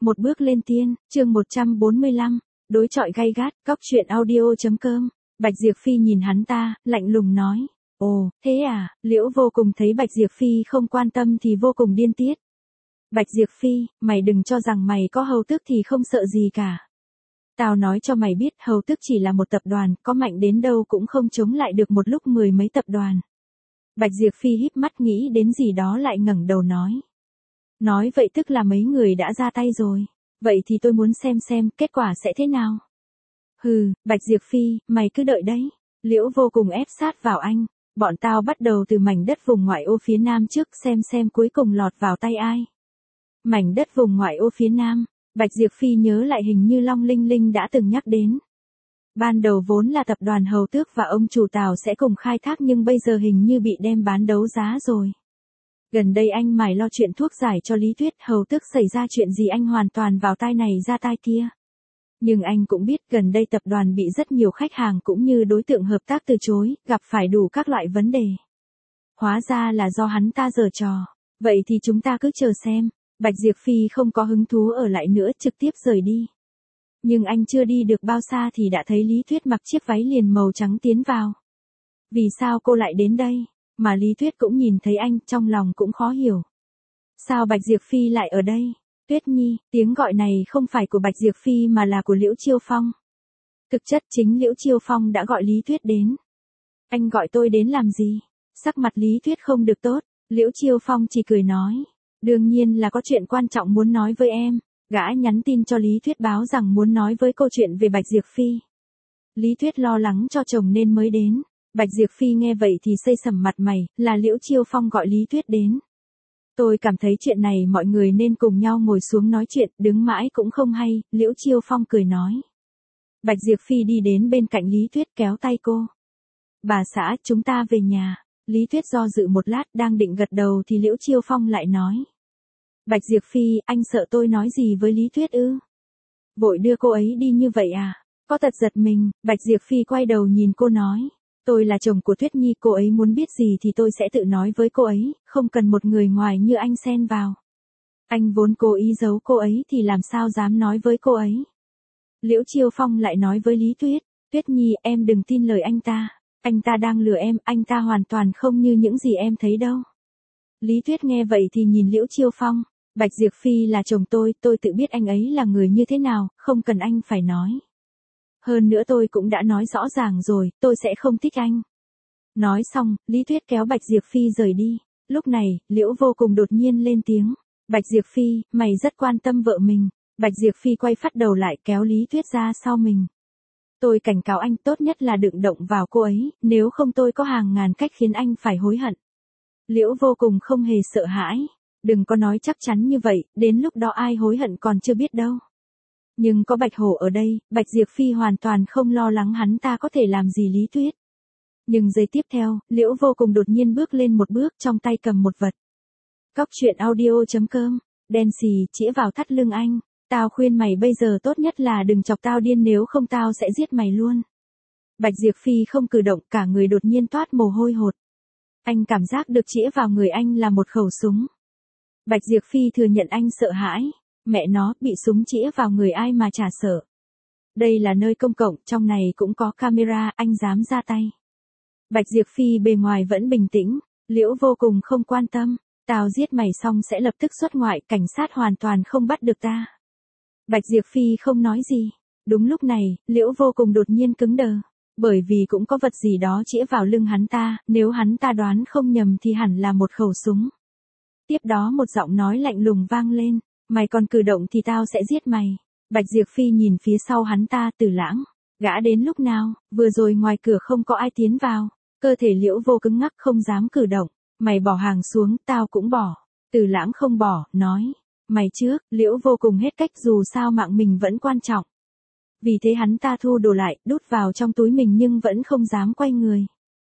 Một bước lên tiên, chương 145, đối chọi gay gắt, góc truyện audio.com. Bạch Diệp Phi nhìn hắn ta, lạnh lùng nói. Ồ, thế à, Liễu Vô Cùng thấy Bạch Diệp Phi không quan tâm thì vô cùng điên tiết. Bạch Diệp Phi, mày đừng cho rằng mày có hầu tước thì không sợ gì cả. Tao nói cho mày biết hầu tước chỉ là một tập đoàn, có mạnh đến đâu cũng không chống lại được một lúc 10 mấy tập đoàn. Bạch Diệp Phi híp mắt nghĩ đến gì đó lại ngẩng đầu nói. Nói vậy tức là mấy người đã ra tay rồi. Vậy thì tôi muốn xem kết quả sẽ thế nào. Hừ, Bạch Diệp Phi, mày cứ đợi đấy. Liễu Vô Cùng ép sát vào anh. Bọn tao bắt đầu từ mảnh đất vùng ngoại ô phía nam trước xem cuối cùng lọt vào tay ai. Mảnh đất vùng ngoại ô phía nam, Bạch Diệp Phi nhớ lại hình như Long Linh Linh đã từng nhắc đến. Ban đầu vốn là tập đoàn Hầu Tước và ông chủ Tào sẽ cùng khai thác nhưng bây giờ hình như bị đem bán đấu giá rồi. Gần đây anh mải lo chuyện thuốc giải cho Lý Tuyết, Hầu Tước xảy ra chuyện gì anh hoàn toàn vào tai này ra tai kia. Nhưng anh cũng biết gần đây tập đoàn bị rất nhiều khách hàng cũng như đối tượng hợp tác từ chối, gặp phải đủ các loại vấn đề. Hóa ra là do hắn ta giở trò. Vậy thì chúng ta cứ chờ xem. Bạch Diệp Phi không có hứng thú ở lại nữa, trực tiếp rời đi. Nhưng anh chưa đi được bao xa thì đã thấy Lý Tuyết mặc chiếc váy liền màu trắng tiến vào. Vì sao cô lại đến đây? Mà Lý Tuyết cũng nhìn thấy anh, trong lòng cũng khó hiểu. Sao Bạch Diệp Phi lại ở đây? Tuyết Nhi, tiếng gọi này không phải của Bạch Diệp Phi mà là của Liễu Chiêu Phong. Thực chất chính Liễu Chiêu Phong đã gọi Lý Tuyết đến. Anh gọi tôi đến làm gì? Sắc mặt Lý Tuyết không được tốt, Liễu Chiêu Phong chỉ cười nói. Đương nhiên là có chuyện quan trọng muốn nói với em. Gã nhắn tin cho Lý Tuyết báo rằng muốn nói với câu chuyện về Bạch Diệp Phi. Lý Tuyết lo lắng cho chồng nên mới đến. Bạch Diệp Phi nghe vậy thì xây sẩm mặt mày, là Liễu Chiêu Phong gọi Lý Tuyết đến. Tôi cảm thấy chuyện này mọi người nên cùng nhau ngồi xuống nói chuyện, đứng mãi cũng không hay, Liễu Chiêu Phong cười nói. Bạch Diệp Phi đi đến bên cạnh Lý Tuyết kéo tay cô. Bà xã, chúng ta về nhà. Lý Tuyết do dự một lát đang định gật đầu thì Liễu Chiêu Phong lại nói. Bạch Diệp Phi, anh sợ tôi nói gì với Lý Tuyết ư? Vội đưa cô ấy đi như vậy à? Có tật giật mình, Bạch Diệp Phi quay đầu nhìn cô nói. Tôi là chồng của Tuyết Nhi, cô ấy muốn biết gì thì tôi sẽ tự nói với cô ấy, không cần một người ngoài như anh xen vào. Anh vốn cố ý giấu cô ấy thì làm sao dám nói với cô ấy. Liễu Chiêu Phong lại nói với Lý Tuyết. Tuyết Nhi, em đừng tin lời anh ta đang lừa em, anh ta hoàn toàn không như những gì em thấy đâu. Lý Tuyết nghe vậy thì nhìn Liễu Chiêu Phong. Bạch Diệp Phi là chồng tôi tự biết anh ấy là người như thế nào, không cần anh phải nói. Hơn nữa tôi cũng đã nói rõ ràng rồi, tôi sẽ không thích anh. Nói xong, Lý Tuyết kéo Bạch Diệp Phi rời đi. Lúc này, Liễu Vô Cùng đột nhiên lên tiếng. Bạch Diệp Phi, mày rất quan tâm vợ mình. Bạch Diệp Phi quay phát đầu lại kéo Lý Tuyết ra sau mình. Tôi cảnh cáo anh tốt nhất là đừng động vào cô ấy, nếu không tôi có hàng ngàn cách khiến anh phải hối hận. Liễu Vô Cùng không hề sợ hãi. Đừng có nói chắc chắn như vậy, đến lúc đó ai hối hận còn chưa biết đâu. Nhưng có Bạch Hổ ở đây, Bạch Diệp Phi hoàn toàn không lo lắng hắn ta có thể làm gì Lý Tuyết. Nhưng giây tiếp theo, Liễu Vô Cùng đột nhiên bước lên một bước trong tay cầm một vật. Góc truyện audio.com, đen xì chĩa vào thắt lưng anh. Tao khuyên mày bây giờ tốt nhất là đừng chọc tao điên nếu không tao sẽ giết mày luôn. Bạch Diệp Phi không cử động, cả người đột nhiên toát mồ hôi hột. Anh cảm giác được chĩa vào người anh là một khẩu súng. Bạch Diệp Phi thừa nhận anh sợ hãi. Mẹ nó, bị súng chĩa vào người ai mà chả sợ. Đây là nơi công cộng, trong này cũng có camera, anh dám ra tay. Bạch Diệp Phi bề ngoài vẫn bình tĩnh, Liễu Vô Cùng không quan tâm. Tao giết mày xong sẽ lập tức xuất ngoại, cảnh sát hoàn toàn không bắt được ta. Bạch Diệp Phi không nói gì. Đúng lúc này, Liễu Vô Cùng đột nhiên cứng đờ. Bởi vì cũng có vật gì đó chĩa vào lưng hắn ta, nếu hắn ta đoán không nhầm thì hẳn là một khẩu súng. Tiếp đó một giọng nói lạnh lùng vang lên. Mày còn cử động thì tao sẽ giết mày. Bạch Diệp Phi nhìn phía sau hắn ta, Tử Lãng. Gã đến lúc nào, vừa rồi ngoài cửa không có ai tiến vào. Cơ thể Liễu Vô cứng ngắc không dám cử động. Mày bỏ hàng xuống, tao cũng bỏ. Tử Lãng không bỏ, nói. Mày trước, Liễu Vô cùng hết cách dù sao mạng mình vẫn quan trọng. Vì thế hắn ta thu đồ lại, đút vào trong túi mình nhưng vẫn không dám quay người.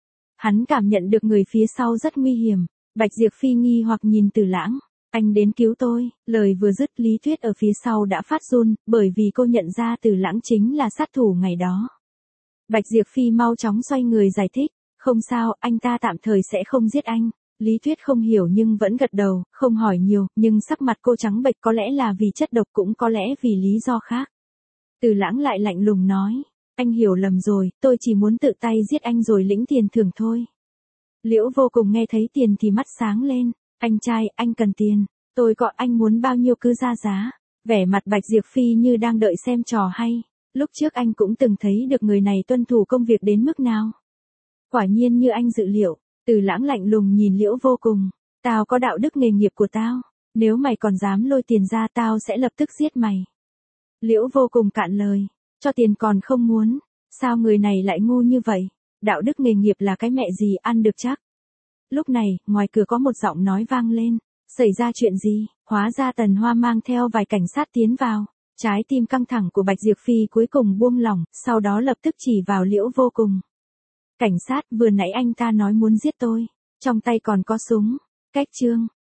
Hắn cảm nhận được người phía sau rất nguy hiểm. Bạch Diệp Phi nghi hoặc nhìn Tử Lãng. Anh đến cứu tôi, lời vừa dứt Lý Tuyết ở phía sau đã phát run, bởi vì cô nhận ra Tử Lãng chính là sát thủ ngày đó. Bạch Diệp Phi mau chóng xoay người giải thích, không sao, anh ta tạm thời sẽ không giết anh. Lý Tuyết không hiểu nhưng vẫn gật đầu, không hỏi nhiều, nhưng sắc mặt cô trắng bệch, có lẽ là vì chất độc, cũng có lẽ vì lý do khác. Từ Lãng lại lạnh lùng nói, anh hiểu lầm rồi, tôi chỉ muốn tự tay giết anh rồi lĩnh tiền thưởng thôi. Liễu Vô Cùng nghe thấy tiền thì mắt sáng lên, anh trai, anh cần tiền, tôi gọi anh muốn bao nhiêu cứ ra giá. Vẻ mặt Bạch Diệp Phi như đang đợi xem trò hay, lúc trước anh cũng từng thấy được người này tuân thủ công việc đến mức nào. Quả nhiên như anh dự liệu. Từ Lãng lạnh lùng nhìn Liễu Vô Cùng, tao có đạo đức nghề nghiệp của tao, nếu mày còn dám lôi tiền ra tao sẽ lập tức giết mày. Liễu Vô Cùng cạn lời, cho tiền còn không muốn, sao người này lại ngu như vậy, đạo đức nghề nghiệp là cái mẹ gì ăn được chắc. Lúc này, ngoài cửa có một giọng nói vang lên, xảy ra chuyện gì, hóa ra Tần Hoa mang theo vài cảnh sát tiến vào, trái tim căng thẳng của Bạch Diệp Phi cuối cùng buông lỏng, sau đó lập tức chỉ vào Liễu Vô Cùng. Cảnh sát, vừa nãy anh ta nói muốn giết tôi, trong tay còn có súng, cách chương.